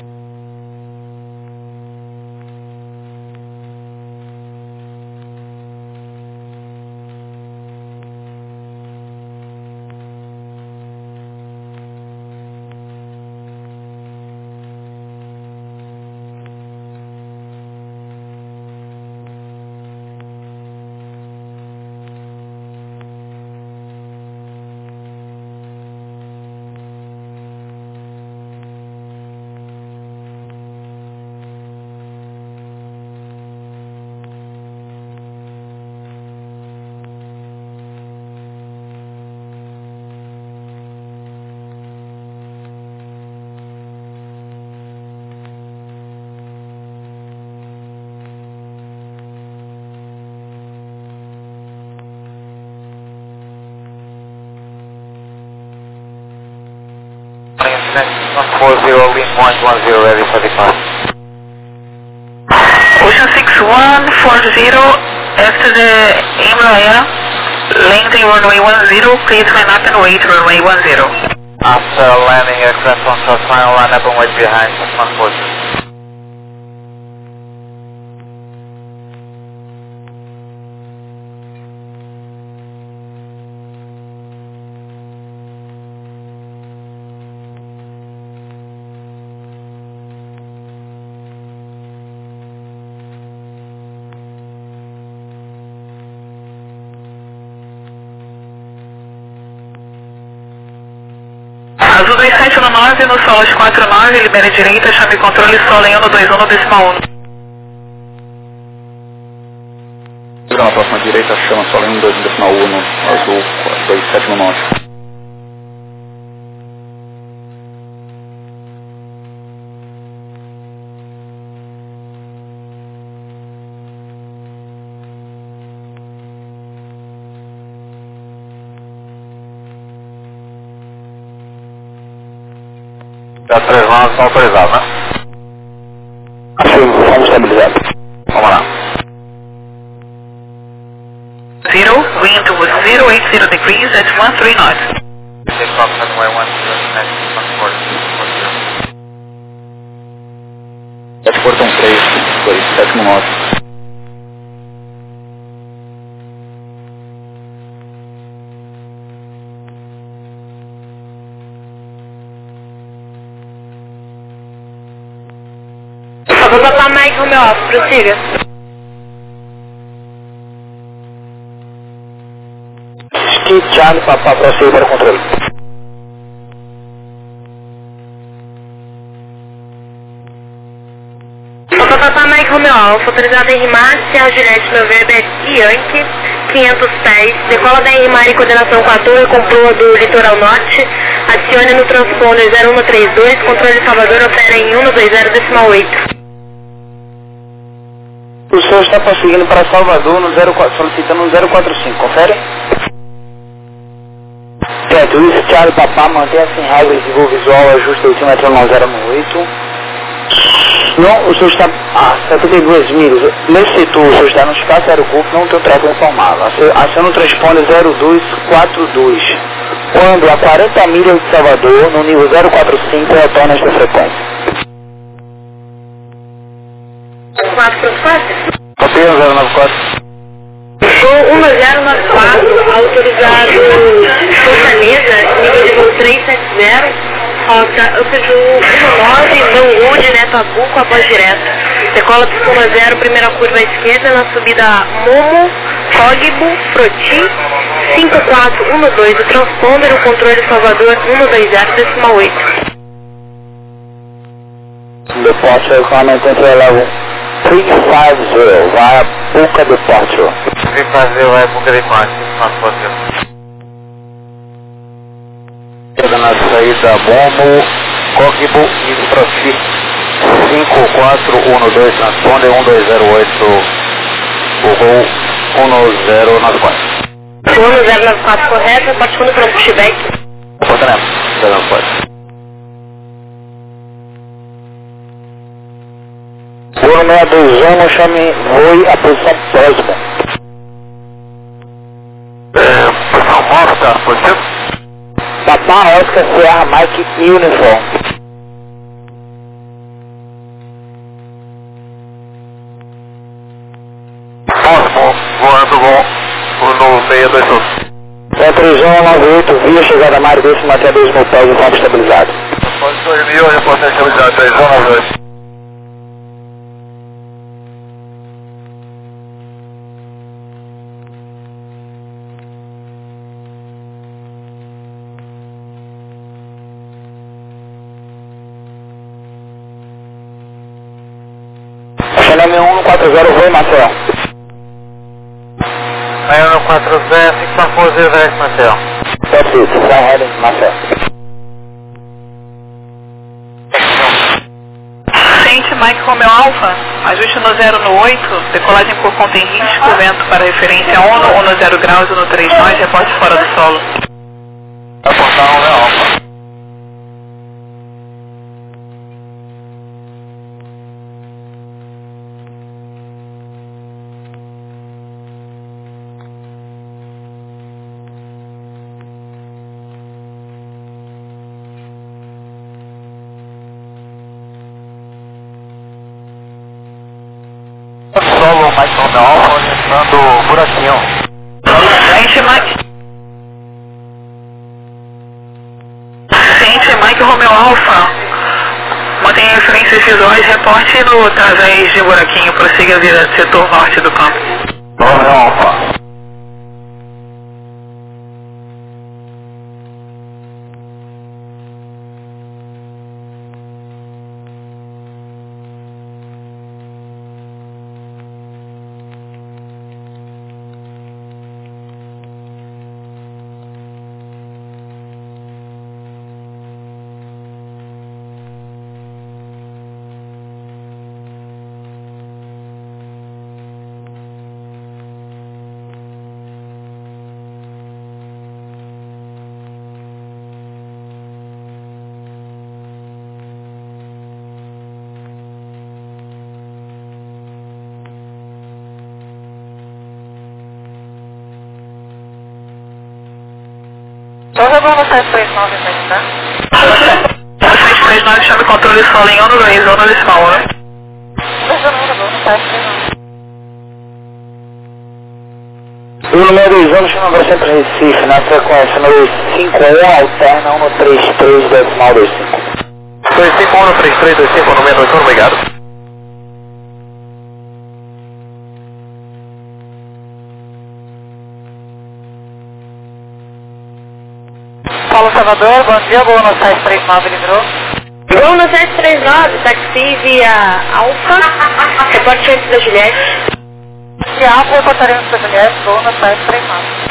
[SPEAKER 1] one four zero, wind point one zero, ready for departure.
[SPEAKER 2] Ocean six one four zero, after the Embraer, landing runway one zero, please line up and wait runway one zero.
[SPEAKER 1] After landing, aircraft on short final, line up and wait behind one four zero.
[SPEAKER 2] Azul dois sete um nove, no Solas quatro nove, libera direita, chame controle Sol em um dois um no decimal um.
[SPEAKER 5] Na próxima direita, chama Sol em um dois um decimal um no Azul dois sete um nove.
[SPEAKER 1] Já três nove estão autorizados, né?
[SPEAKER 3] Afirmo, vamos estabilizado.
[SPEAKER 1] Vamos lá.
[SPEAKER 2] Zero, wind was zero eight zero degrees at one three knots.
[SPEAKER 1] Take off runway one zero, next one four zero.
[SPEAKER 5] Sete portão três, dois sete um nove.
[SPEAKER 6] Vou botar Mike Romeo Alfa, prossiga.
[SPEAKER 3] Steve Charlie, papá, prossiga para o controle.
[SPEAKER 6] Vou botar Mike Romeo Alfa, autorizado em Rimar, Sierra Juliette November Yankee, quinhentos pés, decola da Rimar em coordenação com a torre com proa do litoral norte, adicione no transponder zero um três dois, controle Salvador opera em um dois zero decimal oito.
[SPEAKER 3] O senhor está prosseguindo para Salvador no zero quatro, solicitando no zero quatro cinco, confere? Certo, isso, Charlie, papá, mantenha-se em regras de voo visual, ajuste o altímetro no zero oito. Não, o senhor está a setenta e duas milhas. Nesse setor, o senhor está no espaço aerocurto, não tem o tráfego informado. Aciona o transponder zero dois quatro dois. Quando a quarenta milhas de Salvador, no nível zero quatro cinco, retorna esta frequência.
[SPEAKER 6] quatro ponto quatro?
[SPEAKER 1] Copia zero nove quatro.
[SPEAKER 6] Voo um zero nove quatro, autorizado Fortaleza, nível de voo trezentos e setenta, rota Upju nove, Bangu, direto a Buco, após direto. Decola pista zero, primeira curva à esquerda, na subida Momo, Cogbo, Froti, cinco quatro um dois, o transponder, o controle Salvador um dois zero decimal oito.
[SPEAKER 3] Departure, comment control level three five zero, via Buca Departure.
[SPEAKER 1] três cinco zero é Buca Departure, one four zero.
[SPEAKER 3] Chega na saída Momo, Cogbo e Froti, cinco quatro um dois, transponder um dois zero oito, o voo um zero nove quatro.
[SPEAKER 6] um zero nove quatro correto, participando para o pushback.
[SPEAKER 3] Portanto, zero nove quatro. Voo seis dois um, chame, voe a posição próxima.
[SPEAKER 1] É, posição morta, positivo?
[SPEAKER 3] Papá Oscar Sierra Mike Uniform.
[SPEAKER 1] Próximo, voando bom, no seis dois um.
[SPEAKER 3] três um nove oito, via chegada Mário, décimo até dois mil pés, vamos estabilizado.
[SPEAKER 1] Pode dois mil, reportagem estabilizado, três um nove oito.
[SPEAKER 3] Chame um quatro zero, voe Maceió.
[SPEAKER 1] um quatro zero, cinco quatro zero, direct Maceió.
[SPEAKER 3] That's it, fly heading Maceió.
[SPEAKER 2] Frente Mike Romeo Alfa, ajuste no zero no oito, decolagem por conta em risco, vento para referência ONU, ONU zero graus, ONU três nós, reporte fora do solo.
[SPEAKER 1] Vai apontar um Alfa.
[SPEAKER 5] Mike Romeo Alpha, orientando o buraquinho.
[SPEAKER 2] Frente, Mike. Frente, Mike Romeo Alpha. Mantenha referências visuais, reporte no através de buraquinho, prossiga via setor norte do campo.
[SPEAKER 5] Romeo Alpha.
[SPEAKER 2] Estou jogando o sete três nove aqui, tá? sete três nove chama controle solo em ONU dois, ONU decimal, né?
[SPEAKER 6] Estou jogando o sete três nove.
[SPEAKER 3] O número dois anos chama para Centro Recife, na frequência número cinco um, alterna um três três decimal dois cinco.
[SPEAKER 5] dois cinco um, três três dois cinco, número dois, obrigado.
[SPEAKER 2] Paulo Salvador, bom dia, voo no sete três nove, livrou.
[SPEAKER 6] Voo no sete três nove, táxi via Alfa, reporte antes da Juliette.
[SPEAKER 2] Via Alfa, reportaremos para Juliette, voo no sete três nove.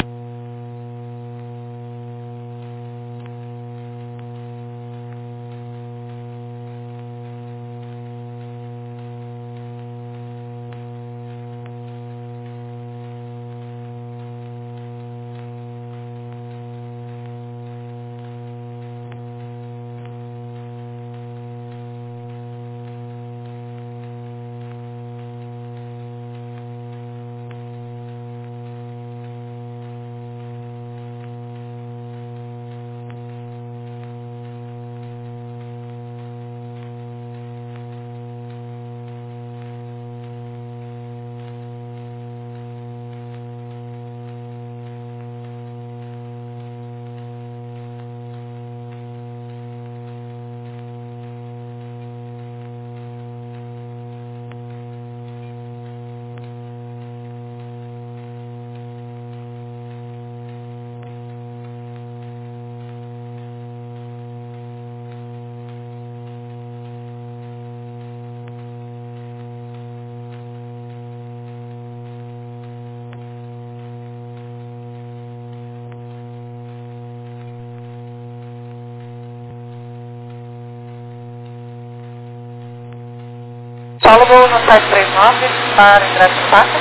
[SPEAKER 2] Paulo, voo no sete três nove, para ingresso de Paca.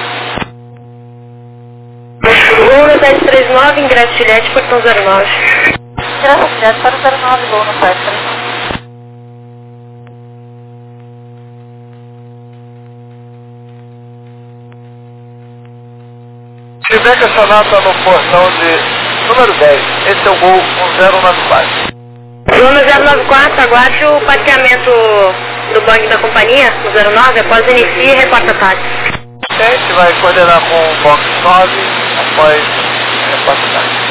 [SPEAKER 6] Voo no sete três nove, ingresso Juliette, portão zero nove.
[SPEAKER 2] Ingresso Juliette para o zero nove, voo no sete três nove.
[SPEAKER 5] Feedback acionado no portão de número dez, esse é o voo um zero nove quatro.
[SPEAKER 6] Voo no zero nove quatro, aguarde o passeamento do banco da companhia, no zero nove, após inicie e reporta táxi.
[SPEAKER 5] A gente vai coordenar com o box nove após reporta táxi.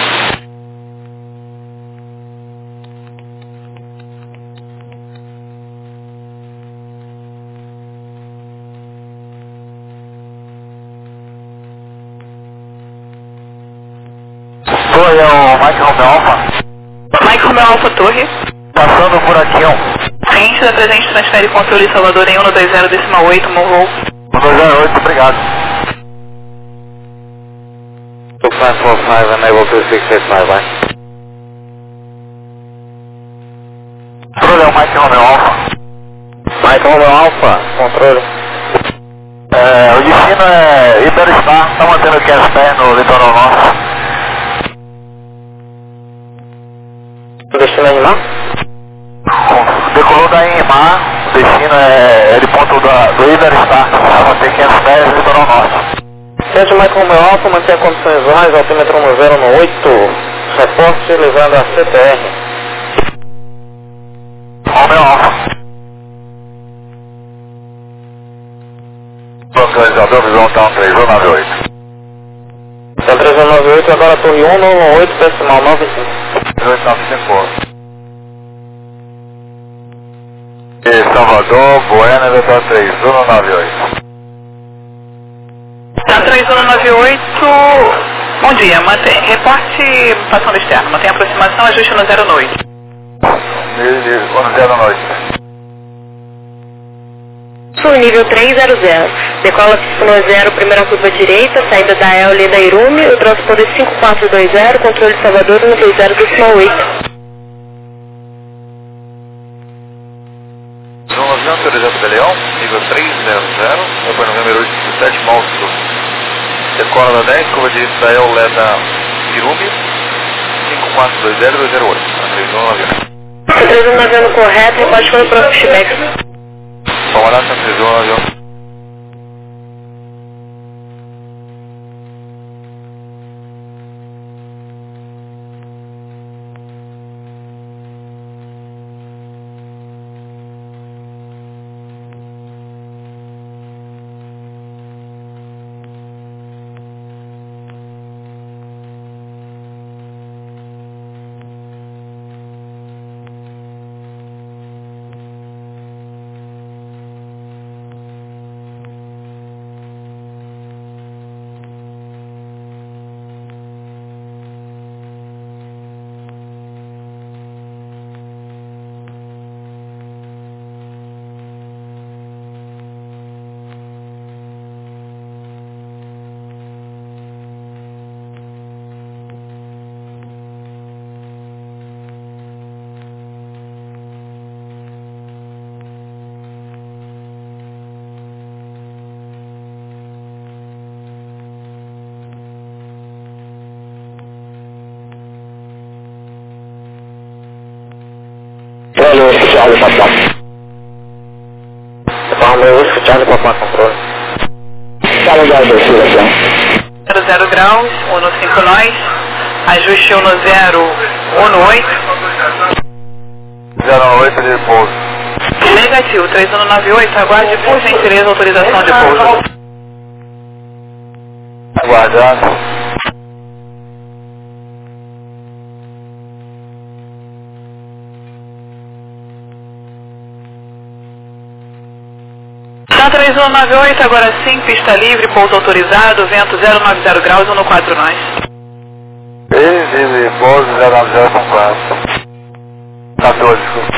[SPEAKER 5] Oi, é o Mike Romeo Alpha.
[SPEAKER 2] Mike Romeo Alpha Torre.
[SPEAKER 5] Passando o buraquinho.
[SPEAKER 2] Frente da presente transfere controle Salvador em um dois zero decimal oito, Monroe.
[SPEAKER 5] um dois zero oito, obrigado.
[SPEAKER 1] two five four five, enable two six eight five, vai.
[SPEAKER 5] Controle é o Mike Romeo Alpha.
[SPEAKER 3] Mike Romeo Alpha, controle.
[SPEAKER 5] É, o destino é Iberostar, está mantendo aqui as pés no litoral norte.
[SPEAKER 3] O destino é animal?
[SPEAKER 5] Decolou da Inmar, o destino é, é de ponto da, do Iberostar, está mantendo quinhentos pés no litoral norte.
[SPEAKER 3] Centro Mike Romeo Alpha, mantém condições visuais, altímetro no zero no oito, reporte levando a C T R.
[SPEAKER 5] Romeo Alpha.
[SPEAKER 1] Localizado. Salvador, visão então três um nove oito.
[SPEAKER 3] Então três um nove oito, agora torre um nove oito, decimal nove cinco.
[SPEAKER 1] três oito nove cinco. E Salvador, Bueno, vetor três um nove oito.
[SPEAKER 2] Tá três um nove oito, bom dia, mantém, reporte passando externo, mantém aproximação, ajuste no zero noite.
[SPEAKER 1] No zero noite.
[SPEAKER 6] Sul, nível três zero zero. Decola pista no zero, primeira curva direita, saída da Eole da Irume, o transponder cinco quatro dois zero, controle Salvador um dois zero decimal oito.
[SPEAKER 1] João Avião, autorizado da Leão, nível três zero zero, apoio no número oito sete, Mal Sul. Decola da dez, curva direita da Eole da Irume, cinco quatro dois zero dois zero oito. três um nove oito.
[SPEAKER 6] três um nove oito correto, repórte para o próximo feedback.
[SPEAKER 1] Vamos lá, três um nove oito.
[SPEAKER 3] Charlie Papa. Palmeiras Whisky Charlie Papa controle. Calendário de oscilação.
[SPEAKER 2] zero zero graus, um no cinco nós, ajuste um no zero, um no oito.
[SPEAKER 1] zero oito de pouso.
[SPEAKER 2] Negativo, três um nove oito, aguarde por gentileza autorização de pouso.
[SPEAKER 1] Aguardando.
[SPEAKER 2] três um nove oito, agora sim, pista livre, pouso autorizado, vento zero nove zero graus, um no quatro nós.
[SPEAKER 1] Livre, pouso zero nove zero com quatro. quatorze.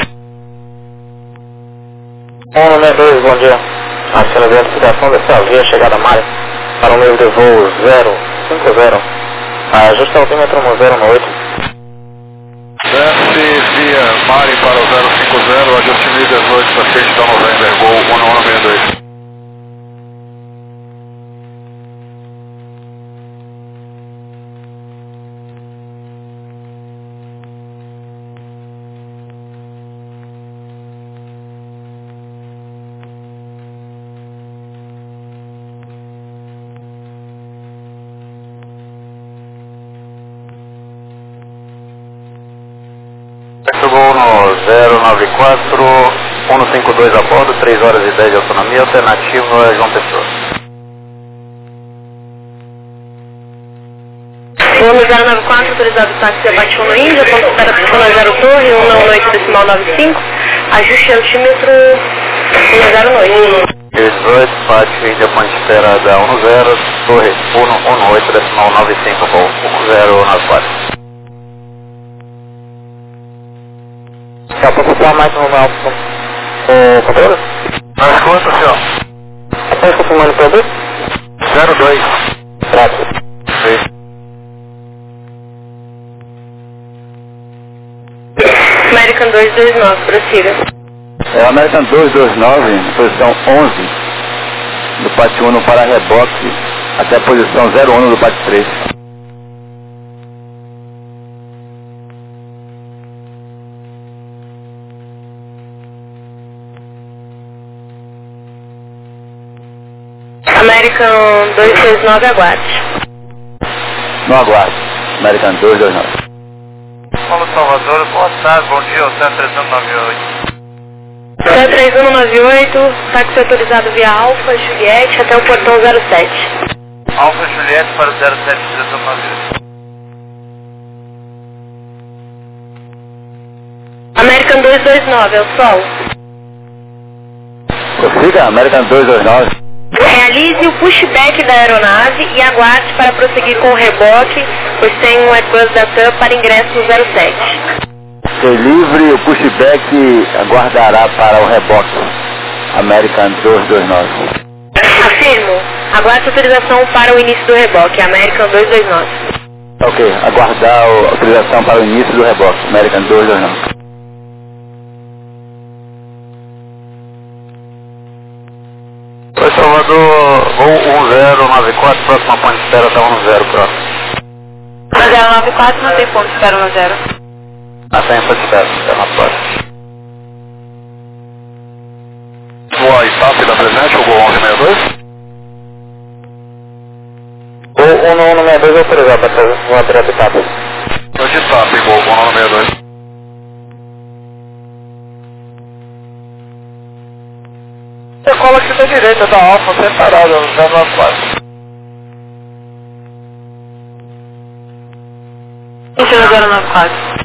[SPEAKER 3] um nove dois, bom dia. Aciona a identificação dessa via chegada Mari para o nível de voo zero cinco zero. Ajuste altímetro no zero oito.
[SPEAKER 1] Desce via Mari para o zero cinco zero, ajuste mil e dezoito para sexta November, voo um nove seis dois. Voo no zero nove quatro, um cinco dois a bordo, três horas e dez de autonomia, alternativa João Pessoa.
[SPEAKER 6] Voo no zero nove quatro, autorizado táxi abate um no Índia, ponto espera pista na zero torre, um nove oito decimal nove cinco, ajuste altímetro um zero oito.
[SPEAKER 1] dezoito, Pátio Índia, ponte espera da um zero, torre um oito decimal nove cinco, voo um zero nove quatro.
[SPEAKER 3] Dá para acompanhar mais no meu com o controle?
[SPEAKER 1] Mas quanto, senhor?
[SPEAKER 3] Apenas confirmando o produto?
[SPEAKER 1] zero dois.
[SPEAKER 3] Prato.
[SPEAKER 1] Sim.
[SPEAKER 6] American dois dois nove, prossiga.
[SPEAKER 1] É American dois dois nove, posição onze, do Pátio um para reboque, até a posição zero um do Pátio três.
[SPEAKER 6] American dois dois nove, aguarde.
[SPEAKER 1] Não aguarde. American dois dois nove. Paulo Salvador, boa tarde, bom dia, o três um nove oito.
[SPEAKER 6] três Hotel três um nove oito, táxi autorizado via Alfa Juliette até o portão zero sete.
[SPEAKER 1] Alfa Juliette para o zero sete direção nove.
[SPEAKER 6] American dois dois nove, é o sol.
[SPEAKER 3] Prossiga, American dois dois nove.
[SPEAKER 6] Realize o pushback da aeronave e aguarde para prosseguir com o reboque, pois tem um Airbus da TAM para ingresso no zero sete.
[SPEAKER 3] Se livre, o pushback aguardará para o reboque. American dois dois nove.
[SPEAKER 6] Afirmo, aguarde autorização para o início do reboque, American dois dois nove.
[SPEAKER 3] Ok, aguardar a autorização para o início do reboque, American dois dois nove.
[SPEAKER 1] Oi, Salvador, voo um zero nove quatro, próxima ponte de espera até um zero próximo.
[SPEAKER 2] um zero nove quatro, não tem ponto de espera no zero.
[SPEAKER 1] Ah, tem ponte de espera, é na próxima. Voo a STAP da presente, o voo onze sessenta e dois?
[SPEAKER 3] O um um seis dois é autorizado para fazer uma direto etapa.
[SPEAKER 1] Eu de STAP, voo com onze sessenta e dois. Você cola aqui da direita da Alfa, separado, zero nove quatro.
[SPEAKER 2] Isso é zero nove quatro.